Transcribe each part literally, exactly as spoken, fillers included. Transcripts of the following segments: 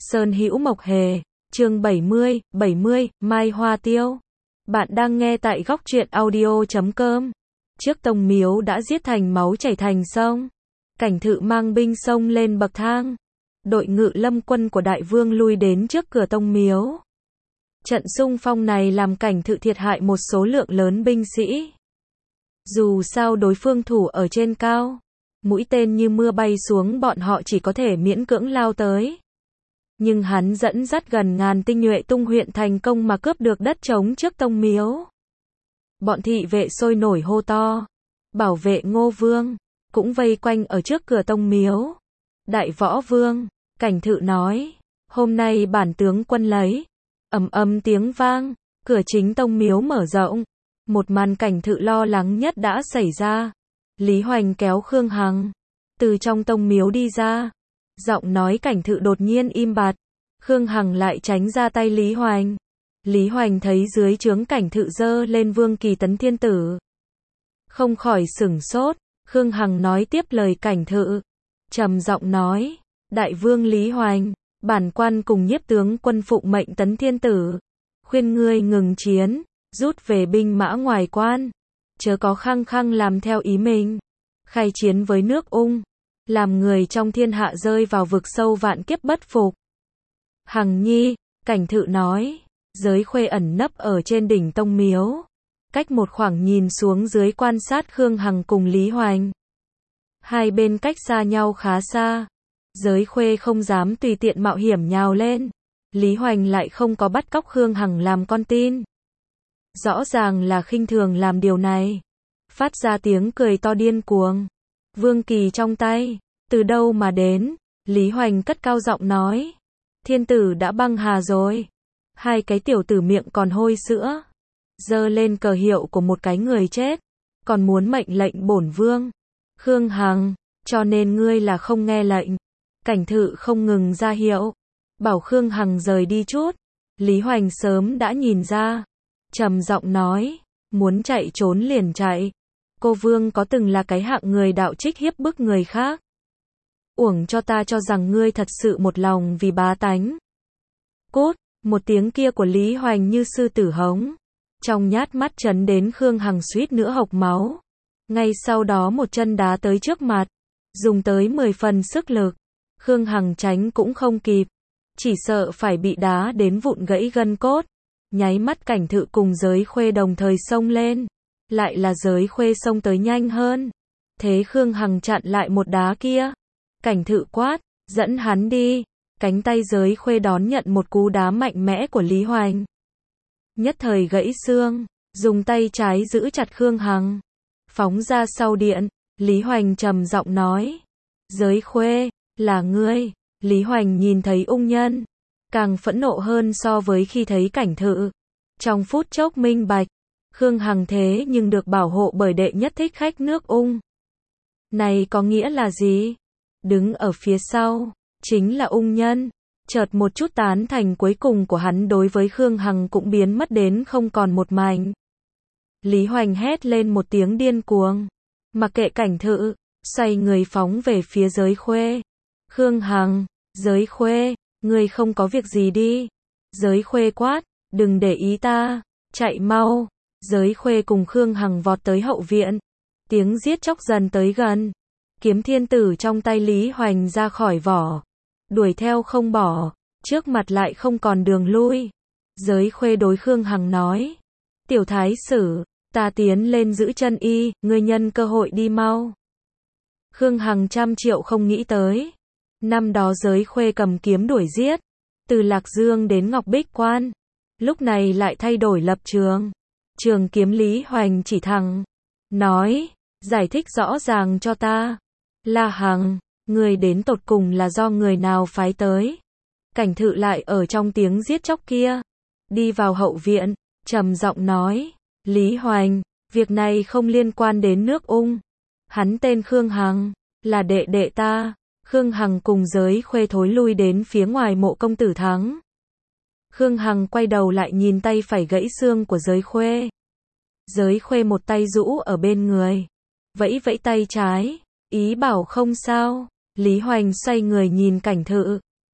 Sơn Hữu Mộc Hề, chương bảy mươi, bảy mươi, Mai Hoa Tiêu. Bạn đang nghe tại góc truyện audio chấm com. Trước tông miếu đã giết thành máu chảy thành sông. Cảnh Thự mang binh xông lên bậc thang. Đội ngự lâm quân của đại vương lui đến trước cửa tông miếu. Trận xung phong này làm Cảnh Thự thiệt hại một số lượng lớn binh sĩ. Dù sao đối phương thủ ở trên cao, mũi tên như mưa bay xuống, bọn họ chỉ có thể miễn cưỡng lao tới. Nhưng hắn dẫn dắt gần ngàn tinh nhuệ tung huyện thành công mà cướp được đất trống trước tông miếu. Bọn thị vệ sôi nổi hô to, bảo vệ Ngô Vương, cũng vây quanh ở trước cửa tông miếu. Đại Võ Vương, Cảnh Thự nói, hôm nay bản tướng quân lấy. Ầm ầm tiếng vang, cửa chính tông miếu mở rộng. Một màn Cảnh Thự lo lắng nhất đã xảy ra. Lý Hoành kéo Khương Hằng từ trong tông miếu đi ra. Giọng nói Cảnh Thự đột nhiên im bặt. Khương Hằng lại tránh ra tay Lý Hoành. Lý Hoành thấy dưới trướng Cảnh Thự giơ lên Vương Kỳ Tấn Thiên Tử, không khỏi sửng sốt. Khương Hằng nói tiếp lời Cảnh Thự, trầm giọng nói, Đại Vương Lý Hoành, bản quan cùng nhiếp tướng quân phụng mệnh Tấn Thiên Tử, khuyên ngươi ngừng chiến, rút về binh mã ngoài quan, chớ có khăng khăng làm theo ý mình, khai chiến với nước Ung, làm người trong thiên hạ rơi vào vực sâu vạn kiếp bất phục. Hằng nhi, Cảnh Thự nói, Giới Khuê ẩn nấp ở trên đỉnh tông miếu, cách một khoảng nhìn xuống dưới quan sát Khương Hằng cùng Lý Hoành. Hai bên cách xa nhau khá xa. Giới Khuê không dám tùy tiện mạo hiểm nhào lên. Lý Hoành lại không có bắt cóc Khương Hằng làm con tin. Rõ ràng là khinh thường làm điều này. Phát ra tiếng cười to điên cuồng. Vương kỳ trong tay, từ đâu mà đến? Lý Hoành cất cao giọng nói, Thiên Tử đã băng hà rồi. Hai cái tiểu tử miệng còn hôi sữa, giơ lên cờ hiệu của một cái người chết, còn muốn mệnh lệnh bổn vương. Khương Hằng, cho nên ngươi là không nghe lệnh. Cảnh Thự không ngừng ra hiệu, bảo Khương Hằng rời đi chút. Lý Hoành sớm đã nhìn ra, trầm giọng nói, muốn chạy trốn liền chạy. Cô vương có từng là cái hạng người đạo trích hiếp bức người khác. Uổng cho ta cho rằng ngươi thật sự một lòng vì bá tánh. Cút, một tiếng kia của Lý Hoành như sư tử hống, trong nhát mắt chấn đến Khương Hằng suýt nữa hộc máu. Ngay sau đó một chân đá tới trước mặt, dùng tới mười phần sức lực. Khương Hằng tránh cũng không kịp, chỉ sợ phải bị đá đến vụn gãy gân cốt. Nháy mắt Cảnh Thự cùng Giới Khuê đồng thời xông lên, lại là Giới Khuê xông tới nhanh hơn. Thế Khương Hằng chặn lại một đá kia. Cảnh Thự quát, dẫn hắn đi. Cánh tay Giới Khuê đón nhận một cú đá mạnh mẽ của Lý Hoành, nhất thời gãy xương, dùng tay trái giữ chặt Khương Hằng, phóng ra sau điện. Lý Hoành trầm giọng nói, Giới Khuê, là ngươi. Lý Hoành nhìn thấy ung nhân, càng phẫn nộ hơn so với khi thấy Cảnh Thự. Trong phút chốc minh bạch, Khương Hằng thế nhưng được bảo hộ bởi đệ nhất thích khách nước Ung. Này có nghĩa là gì? Đứng ở phía sau chính là ung nhân. Chợt một chút tán thành cuối cùng của hắn đối với Khương Hằng cũng biến mất đến không còn một mảnh. Lý Hoành hét lên một tiếng điên cuồng, mặc kệ Cảnh Thự, xoay người phóng về phía Giới Khuê. Khương Hằng, Giới Khuê, ngươi không có việc gì đi. Giới Khuê quát, đừng để ý ta, chạy mau. Giới Khuê cùng Khương Hằng vọt tới hậu viện. Tiếng giết chóc dần tới gần. Kiếm Thiên Tử trong tay Lý Hoành ra khỏi vỏ, đuổi theo không bỏ, trước mặt lại không còn đường lui. Giới Khuê đối Khương Hằng nói, tiểu thái sử, ta tiến lên giữ chân y, ngươi nhân cơ hội đi mau. Khương Hằng trăm triệu không nghĩ tới, năm đó Giới Khuê cầm kiếm đuổi giết, từ Lạc Dương đến Ngọc Bích Quan, lúc này lại thay đổi lập trường. Trường kiếm Lý Hoành chỉ thẳng, nói, giải thích rõ ràng cho ta. La Hằng, người đến tột cùng là do người nào phái tới? Cảnh Thự lại ở trong tiếng giết chóc kia, đi vào hậu viện, trầm giọng nói, Lý Hoành, việc này không liên quan đến nước Ung. Hắn tên Khương Hằng, là đệ đệ ta. Khương Hằng cùng Giới Khuê thối lui đến phía ngoài mộ công tử Thắng. Khương Hằng quay đầu lại nhìn tay phải gãy xương của Giới Khuê. Giới Khuê một tay rũ ở bên người, vẫy vẫy tay trái, ý bảo không sao. Lý Hoành xoay người nhìn Cảnh Thự,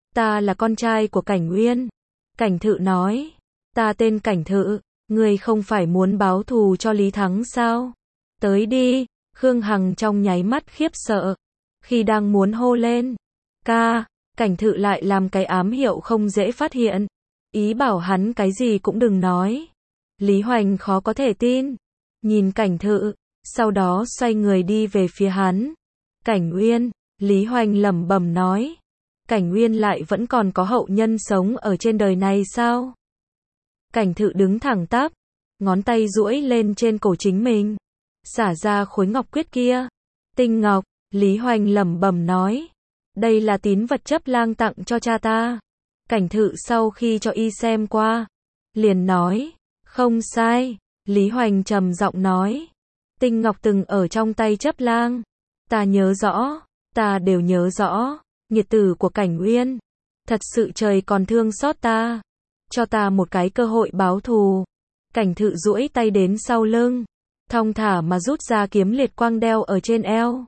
ta là con trai của Cảnh Uyên. Cảnh Thự nói, ta tên Cảnh Thự, ngươi không phải muốn báo thù cho Lý Thắng sao? Tới đi, Khương Hằng trong nháy mắt khiếp sợ. Khi đang muốn hô lên, ca, Cảnh Thự lại làm cái ám hiệu không dễ phát hiện. Ý bảo hắn cái gì cũng đừng nói. Lý Hoành khó có thể tin. Nhìn Cảnh Thự, sau đó xoay người đi về phía hắn. Cảnh Uyên, Lý Hoành lẩm bẩm nói. Cảnh Uyên lại vẫn còn có hậu nhân sống ở trên đời này sao? Cảnh Thự đứng thẳng tắp, ngón tay duỗi lên trên cổ chính mình, xả ra khối ngọc quyết kia. Tinh ngọc, Lý Hoành lẩm bẩm nói. Đây là tín vật chấp lang tặng cho cha ta. Cảnh Thự sau khi cho y xem qua, liền nói, không sai. Lý Hoành trầm giọng nói, tinh ngọc từng ở trong tay chấp lang. Ta nhớ rõ, ta đều nhớ rõ. Nghiệt tử của Cảnh Uyên, thật sự trời còn thương xót ta, cho ta một cái cơ hội báo thù. Cảnh Thự duỗi tay đến sau lưng, thong thả mà rút ra kiếm liệt quang đeo ở trên eo.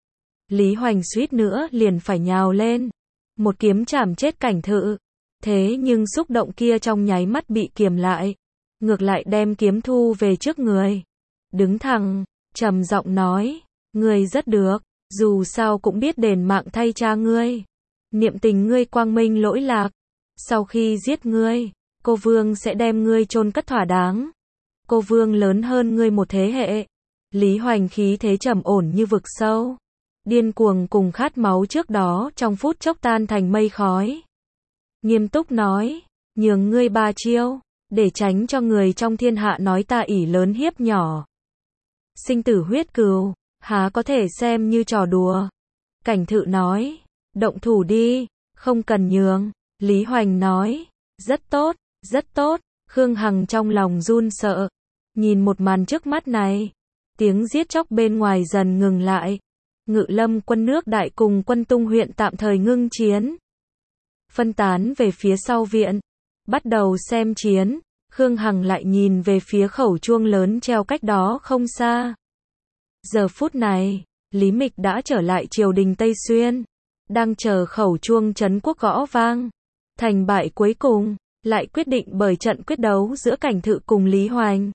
Lý Hoành suýt nữa liền phải nhào lên, một kiếm chảm chết Cảnh Thự. Thế nhưng xúc động kia trong nháy mắt bị kiềm lại, ngược lại đem kiếm thu về trước người. Đứng thẳng, trầm giọng nói, ngươi rất được, dù sao cũng biết đền mạng thay cha ngươi. Niệm tình ngươi quang minh lỗi lạc, sau khi giết ngươi, cô Vương sẽ đem ngươi chôn cất thỏa đáng. Cô Vương lớn hơn ngươi một thế hệ. Lý Hoành khí thế trầm ổn như vực sâu, điên cuồng cùng khát máu trước đó trong phút chốc tan thành mây khói. Nghiêm túc nói, nhường ngươi ba chiêu, để tránh cho người trong thiên hạ nói ta ỷ lớn hiếp nhỏ. Sinh tử huyết cừu, há có thể xem như trò đùa. Cảnh Thự nói, động thủ đi, không cần nhường. Lý Hoành nói, rất tốt, rất tốt. Khương Hằng trong lòng run sợ, nhìn một màn trước mắt này. Tiếng giết chóc bên ngoài dần ngừng lại. Ngự Lâm quân nước Đại cùng quân Tung huyện tạm thời ngưng chiến, phân tán về phía sau viện, bắt đầu xem chiến. Khương Hằng lại nhìn về phía khẩu chuông lớn treo cách đó không xa. Giờ phút này, Lý Mịch đã trở lại triều đình Tây Xuyên, đang chờ khẩu chuông trấn quốc gõ vang. Thành bại cuối cùng, lại quyết định bởi trận quyết đấu giữa Cảnh Thự cùng Lý Hoành.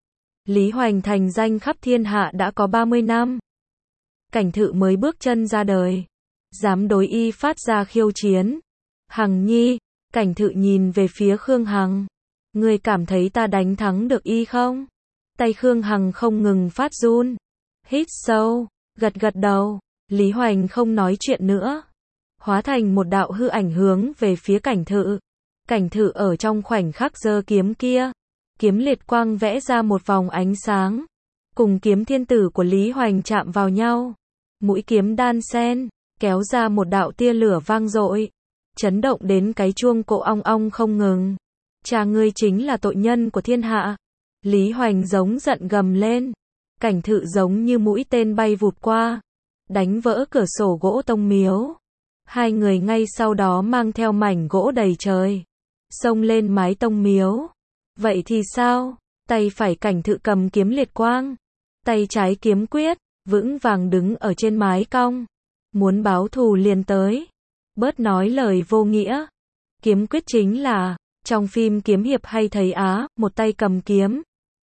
Lý Hoành thành danh khắp thiên hạ đã có ba mươi năm. Cảnh Thự mới bước chân ra đời, dám đối y phát ra khiêu chiến. Hằng nhi, Cảnh Thự nhìn về phía Khương Hằng. Ngươi cảm thấy ta đánh thắng được y không? Tay Khương Hằng không ngừng phát run. Hít sâu, gật gật đầu. Lý Hoành không nói chuyện nữa, hóa thành một đạo hư ảnh hướng về phía Cảnh Thự. Cảnh Thự ở trong khoảnh khắc giơ kiếm kia, kiếm liệt quang vẽ ra một vòng ánh sáng, cùng kiếm thiên tử của Lý Hoành chạm vào nhau. Mũi kiếm đan xen, kéo ra một đạo tia lửa vang dội, chấn động đến cái chuông cổ ong ong không ngừng. Cha ngươi chính là tội nhân của thiên hạ. Lý Hoành giống giận gầm lên. Cảnh Thự giống như mũi tên bay vụt qua, đánh vỡ cửa sổ gỗ tông miếu. Hai người ngay sau đó mang theo mảnh gỗ đầy trời, xông lên mái tông miếu. Vậy thì sao? Tay phải Cảnh Thự cầm kiếm liệt quang, tay trái kiếm quyết, vững vàng đứng ở trên mái cong. Muốn báo thù liền tới, bớt nói lời vô nghĩa. Kiếm quyết chính là, trong phim kiếm hiệp hay thấy á, một tay cầm kiếm,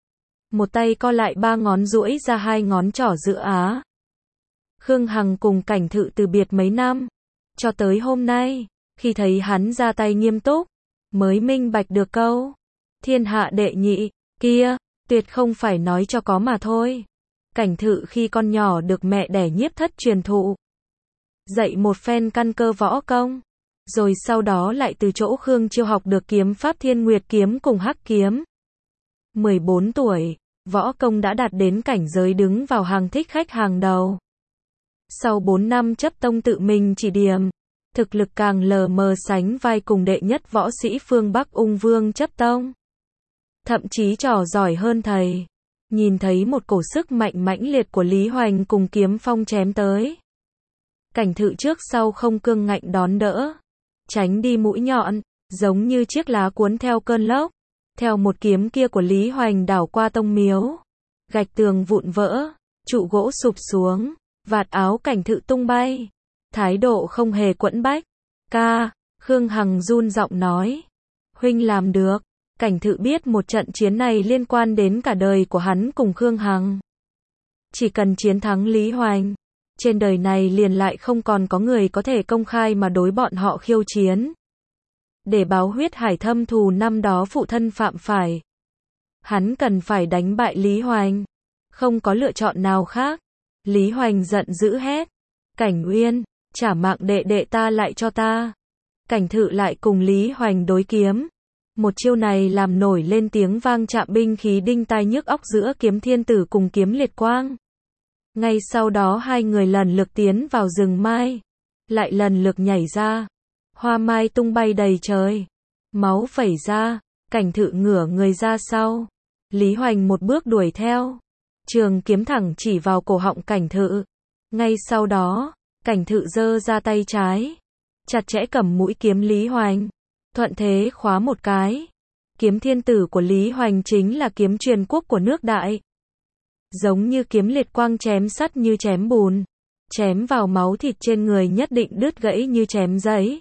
một tay co lại ba ngón duỗi ra hai ngón trỏ giữa á. Khương Hằng cùng Cảnh Thự từ biệt mấy năm, cho tới hôm nay, khi thấy hắn ra tay nghiêm túc, mới minh bạch được câu thiên hạ đệ nhị kia, tuyệt không phải nói cho có mà thôi. Cảnh Thự khi con nhỏ được mẹ đẻ nhiếp thất truyền thụ, dạy một phen căn cơ võ công, rồi sau đó lại từ chỗ Khương Chiêu học được kiếm pháp Thiên Nguyệt kiếm cùng Hắc kiếm. mười bốn tuổi, võ công đã đạt đến cảnh giới đứng vào hàng thích khách hàng đầu. Sau bốn năm chấp tông tự mình chỉ điểm, thực lực càng lờ mờ sánh vai cùng đệ nhất võ sĩ phương Bắc Ung Vương chấp tông. Thậm chí trò giỏi hơn thầy. Nhìn thấy một cổ sức mạnh mãnh liệt của Lý Hoành cùng kiếm phong chém tới. Cảnh Thự trước sau không cương ngạnh đón đỡ, tránh đi mũi nhọn, giống như chiếc lá cuốn theo cơn lốc. Theo một kiếm kia của Lý Hoành đảo qua tông miếu, gạch tường vụn vỡ, trụ gỗ sụp xuống, vạt áo Cảnh Thự tung bay, thái độ không hề quẫn bách. Ca, Khương Hằng run giọng nói. Huynh làm được. Cảnh Thự biết một trận chiến này liên quan đến cả đời của hắn cùng Khương Hằng. Chỉ cần chiến thắng Lý Hoành, trên đời này liền lại không còn có người có thể công khai mà đối bọn họ khiêu chiến. Để báo huyết hải thâm thù năm đó phụ thân phạm phải, hắn cần phải đánh bại Lý Hoành. Không có lựa chọn nào khác. Lý Hoành giận dữ hét. Cảnh Uyên, trả mạng đệ đệ ta lại cho ta. Cảnh Thự lại cùng Lý Hoành đối kiếm. Một chiêu này làm nổi lên tiếng vang chạm binh khí đinh tai nhức óc giữa Kiếm Thiên Tử cùng Kiếm Liệt Quang. Ngay sau đó hai người lần lượt tiến vào rừng mai, lại lần lượt nhảy ra. Hoa mai tung bay đầy trời, máu vẩy ra. Cảnh Thự ngửa người ra sau. Lý Hoành một bước đuổi theo, trường kiếm thẳng chỉ vào cổ họng Cảnh Thự. Ngay sau đó, Cảnh Thự giơ ra tay trái, chặt chẽ cầm mũi kiếm Lý Hoành, thuận thế khóa một cái. Kiếm Thiên Tử của Lý Hoành chính là kiếm truyền quốc của nước Đại. Giống như Kiếm Liệt Quang chém sắt như chém bùn, chém vào máu thịt trên người nhất định đứt gãy như chém giấy.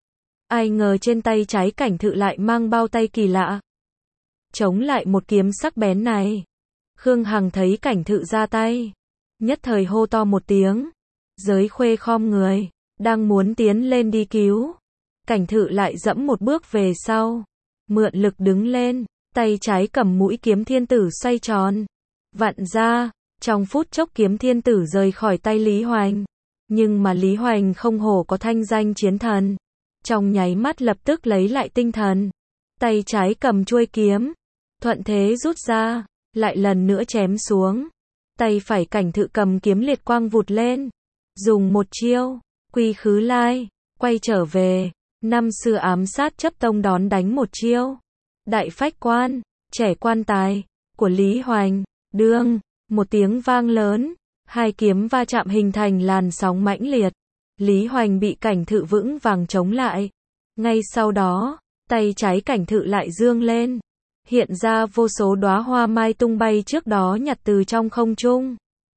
Ai ngờ trên tay trái Cảnh Thự lại mang bao tay kỳ lạ, chống lại một kiếm sắc bén này. Khương Hằng thấy Cảnh Thự ra tay, nhất thời hô to một tiếng. Giới Khuê khom người, đang muốn tiến lên đi cứu. Cảnh Thự lại dẫm một bước về sau, mượn lực đứng lên, tay trái cầm mũi kiếm Thiên Tử xoay tròn, vặn ra. Trong phút chốc kiếm Thiên Tử rời khỏi tay Lý Hoành. Nhưng mà Lý Hoành không hổ có thanh danh chiến thần, trong nháy mắt lập tức lấy lại tinh thần. Tay trái cầm chuôi kiếm, thuận thế rút ra, lại lần nữa chém xuống. Tay phải Cảnh Thự cầm Kiếm Liệt Quang vụt lên, dùng một chiêu, quy khứ lai, quay trở về. Năm xưa ám sát chấp tông đón đánh một chiêu, đại phách quan, trẻ quan tài, của Lý Hoành. Đương, một tiếng vang lớn, hai kiếm va chạm hình thành làn sóng mãnh liệt. Lý Hoành bị Cảnh Thự vững vàng chống lại. Ngay sau đó, tay trái Cảnh Thự lại dương lên, hiện ra vô số đóa hoa mai tung bay trước đó nhặt từ trong không trung.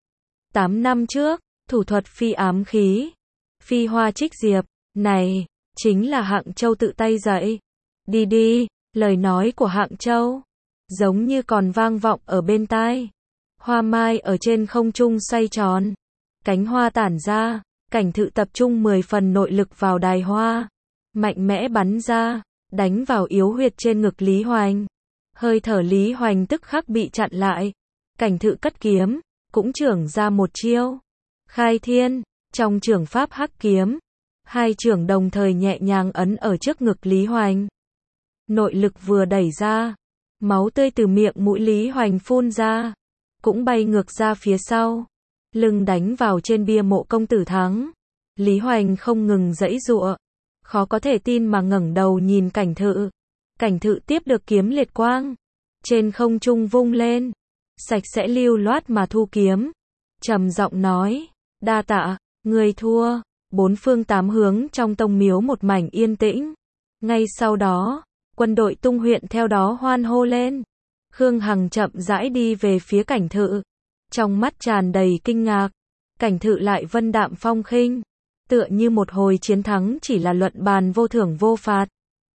Tám năm trước, thủ thuật phi ám khí, phi hoa trích diệp, này, chính là Hạng Châu tự tay dạy. Đi đi, lời nói của Hạng Châu, giống như còn vang vọng ở bên tai. Hoa mai ở trên không trung xoay tròn, cánh hoa tản ra. Cảnh Thự tập trung mười phần nội lực vào đài hoa, mạnh mẽ bắn ra, đánh vào yếu huyệt trên ngực Lý Hoành. Hơi thở Lý Hoành tức khắc bị chặn lại. Cảnh Thự cất kiếm, cũng chưởng ra một chiêu. Khai thiên, trong chưởng pháp hắc kiếm, hai chưởng đồng thời nhẹ nhàng ấn ở trước ngực Lý Hoành. Nội lực vừa đẩy ra, máu tươi từ miệng mũi Lý Hoành phun ra, cũng bay ngược ra phía sau, lưng đánh vào trên bia mộ công tử thắng. Lý Hoành không ngừng giãy giụa, khó có thể tin mà ngẩng đầu nhìn Cảnh Thự. Cảnh Thự tiếp được Kiếm Liệt Quang, trên không trung vung lên, sạch sẽ lưu loát mà thu kiếm, trầm giọng nói, đa tạ, người thua. Bốn phương tám hướng trong tông miếu một mảnh yên tĩnh. Ngay sau đó, quân đội Tung huyện theo đó hoan hô lên. Khương Hằng chậm rãi đi về phía Cảnh Thự, trong mắt tràn đầy kinh ngạc. Cảnh Thự lại vân đạm phong khinh, tựa như một hồi chiến thắng chỉ là luận bàn vô thưởng vô phạt.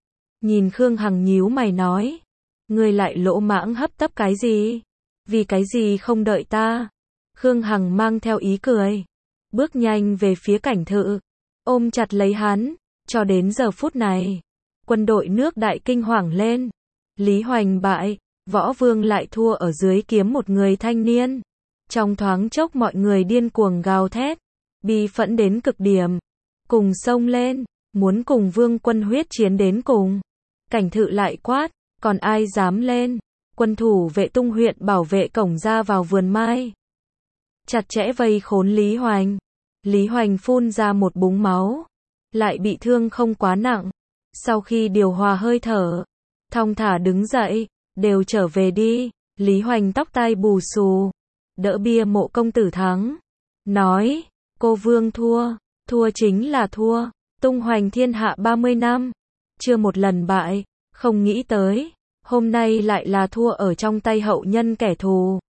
Nhìn Khương Hằng nhíu mày nói, ngươi lại lỗ mãng hấp tấp cái gì? Vì cái gì không đợi ta? Khương Hằng mang theo ý cười, bước nhanh về phía Cảnh Thự, ôm chặt lấy hắn. Cho đến giờ phút này, quân đội nước Đại kinh hoàng lên. Lý Hoành bại, Võ Vương lại thua ở dưới kiếm một người thanh niên. Trong thoáng chốc mọi người điên cuồng gào thét, bi phẫn đến cực điểm, cùng xông lên, muốn cùng Vương quân huyết chiến đến cùng. Cảnh Thự lại quát, còn ai dám lên? Quân thủ vệ Tung huyện bảo vệ cổng ra vào vườn mai, chặt chẽ vây khốn Lý Hoành. Lý Hoành phun ra một búng máu, lại bị thương không quá nặng. Sau khi điều hòa hơi thở, thong thả đứng dậy, đều trở về đi. Lý Hoành tóc tai bù xù, đỡ bia mộ công tử thắng, nói, cô Vương thua, thua chính là thua, tung hoành thiên hạ ba mươi năm, chưa một lần bại, không nghĩ tới, hôm nay lại là thua ở trong tay hậu nhân kẻ thù.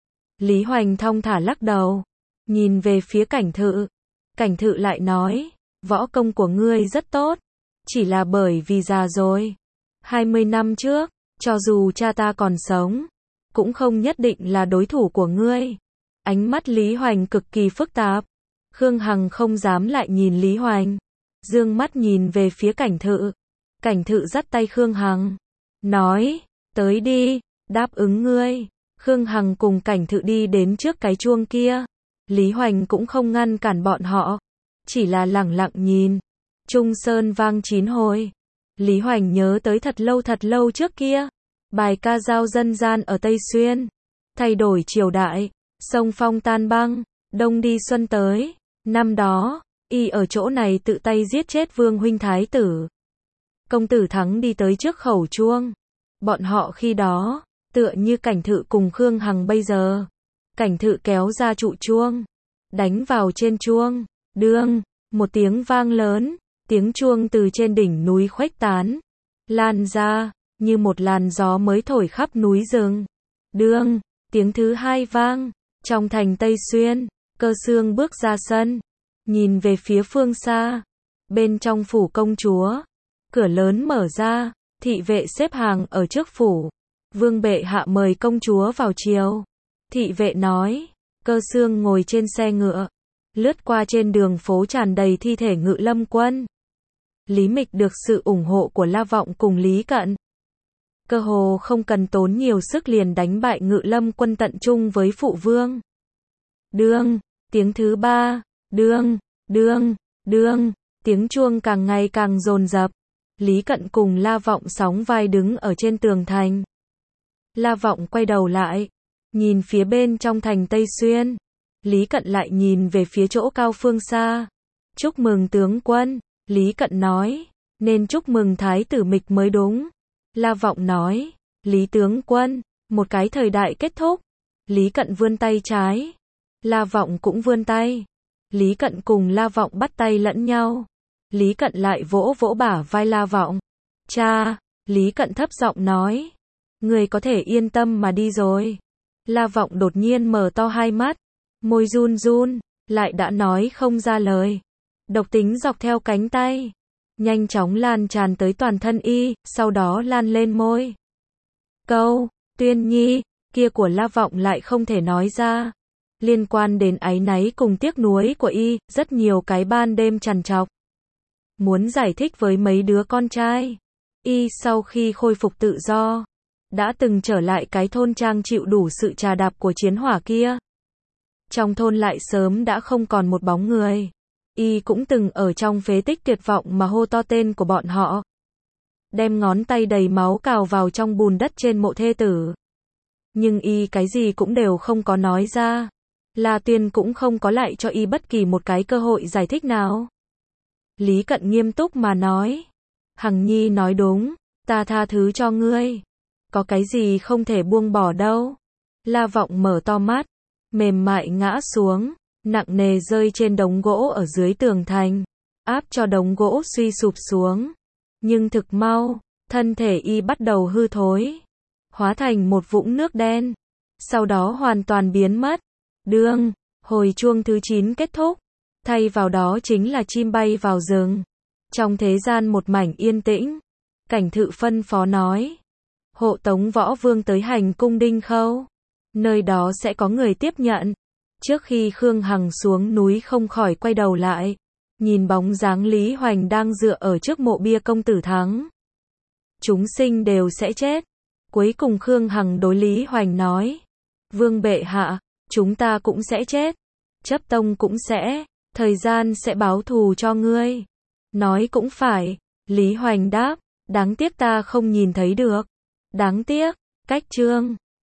Lý Hoành thong thả lắc đầu, nhìn về phía Cảnh Thự. Cảnh Thự lại nói, võ công của ngươi rất tốt, chỉ là bởi vì già rồi. hai mươi năm trước, cho dù cha ta còn sống, cũng không nhất định là đối thủ của ngươi. Ánh mắt Lý Hoành cực kỳ phức tạp. Khương Hằng không dám lại nhìn Lý Hoành. Dương mắt nhìn về phía Cảnh Thự. Cảnh Thự dắt tay Khương Hằng. Nói, tới đi, đáp ứng ngươi. Khương Hằng cùng Cảnh Thự đi đến trước cái chuông kia. Lý Hoành cũng không ngăn cản bọn họ. Chỉ là lẳng lặng nhìn. Trung Sơn vang chín hồi. Lý Hoành nhớ tới thật lâu thật lâu trước kia. Bài ca dao dân gian ở Tây Xuyên. Thay đổi triều đại. Sông phong tan băng. Đông đi xuân tới. Năm đó, y ở chỗ này tự tay giết chết Vương huynh thái tử. Công tử Thắng đi tới trước khẩu chuông. Bọn họ khi đó, tựa như Cảnh Thự cùng Khương Hằng bây giờ. Cảnh Thự kéo ra trụ chuông. Đánh vào trên chuông. Đương, một tiếng vang lớn. Tiếng chuông từ trên đỉnh núi khuếch tán. Lan ra, như một làn gió mới thổi khắp núi rừng. Đương, tiếng thứ hai vang. Trong thành Tây Xuyên, Cơ Xương bước ra sân. Nhìn về phía phương xa. Bên trong phủ công chúa. Cửa lớn mở ra. Thị vệ xếp hàng ở trước phủ. Vương bệ hạ mời công chúa vào triều. Thị vệ nói. Cơ Xương ngồi trên xe ngựa. Lướt qua trên đường phố tràn đầy thi thể Ngự Lâm quân. Lý Mịch được sự ủng hộ của La Vọng cùng Lý Cận. Cơ hồ không cần tốn nhiều sức liền đánh bại Ngự Lâm quân tận trung với phụ vương. Đương, tiếng thứ ba, đương, đương, đương, tiếng chuông càng ngày càng dồn dập. Lý Cận cùng La Vọng sóng vai đứng ở trên tường thành. La Vọng quay đầu lại, nhìn phía bên trong thành Tây Xuyên. Lý Cận lại nhìn về phía chỗ cao phương xa. Chúc mừng tướng quân, Lý Cận nói, nên chúc mừng thái tử Mịch mới đúng. La Vọng nói, Lý tướng quân, một cái thời đại kết thúc. Lý Cận vươn tay trái. La Vọng cũng vươn tay. Lý Cận cùng La Vọng bắt tay lẫn nhau. Lý Cận lại vỗ vỗ bả vai La Vọng. Cha, Lý Cận thấp giọng nói. Người có thể yên tâm mà đi rồi. La Vọng đột nhiên mở to hai mắt. Môi run run, lại đã nói không ra lời. Độc tính dọc theo cánh tay. Nhanh chóng lan tràn tới toàn thân y, sau đó lan lên môi. Câu, Tuyên Nhi, kia của La Vọng lại không thể nói ra. Liên quan đến áy náy cùng tiếc nuối của y, rất nhiều cái ban đêm trằn trọc. Muốn giải thích với mấy đứa con trai. Y sau khi khôi phục tự do, đã từng trở lại cái thôn trang chịu đủ sự trà đạp của chiến hỏa kia. Trong thôn lại sớm đã không còn một bóng người. Y cũng từng ở trong phế tích tuyệt vọng mà hô to tên của bọn họ. Đem ngón tay đầy máu cào vào trong bùn đất trên mộ thê tử. Nhưng y cái gì cũng đều không có nói ra. La Tuyên cũng không có lại cho y bất kỳ một cái cơ hội giải thích nào. Lý Cận nghiêm túc mà nói. Hằng Nhi nói đúng, ta tha thứ cho ngươi. Có cái gì không thể buông bỏ đâu. La Vọng mở to mắt, mềm mại ngã xuống, nặng nề rơi trên đống gỗ ở dưới tường thành, áp cho đống gỗ suy sụp xuống. Nhưng thực mau, thân thể y bắt đầu hư thối, hóa thành một vũng nước đen, sau đó hoàn toàn biến mất. Đương, hồi chuông thứ chín kết thúc, thay vào đó chính là chim bay vào rừng. Trong thế gian một mảnh yên tĩnh, Cảnh Thự phân phó nói, hộ tống võ vương tới hành cung Đinh Khâu. Nơi đó sẽ có người tiếp nhận. Trước khi Khương Hằng xuống núi không khỏi quay đầu lại, nhìn bóng dáng Lý Hoành đang dựa ở trước mộ bia công tử Thắng. Chúng sinh đều sẽ chết. Cuối cùng Khương Hằng đối Lý Hoành nói, Vương bệ hạ, chúng ta cũng sẽ chết. Chấp tông cũng sẽ, thời gian sẽ báo thù cho ngươi. Nói cũng phải, Lý Hoành đáp, đáng tiếc ta không nhìn thấy được. Đáng tiếc, cách chương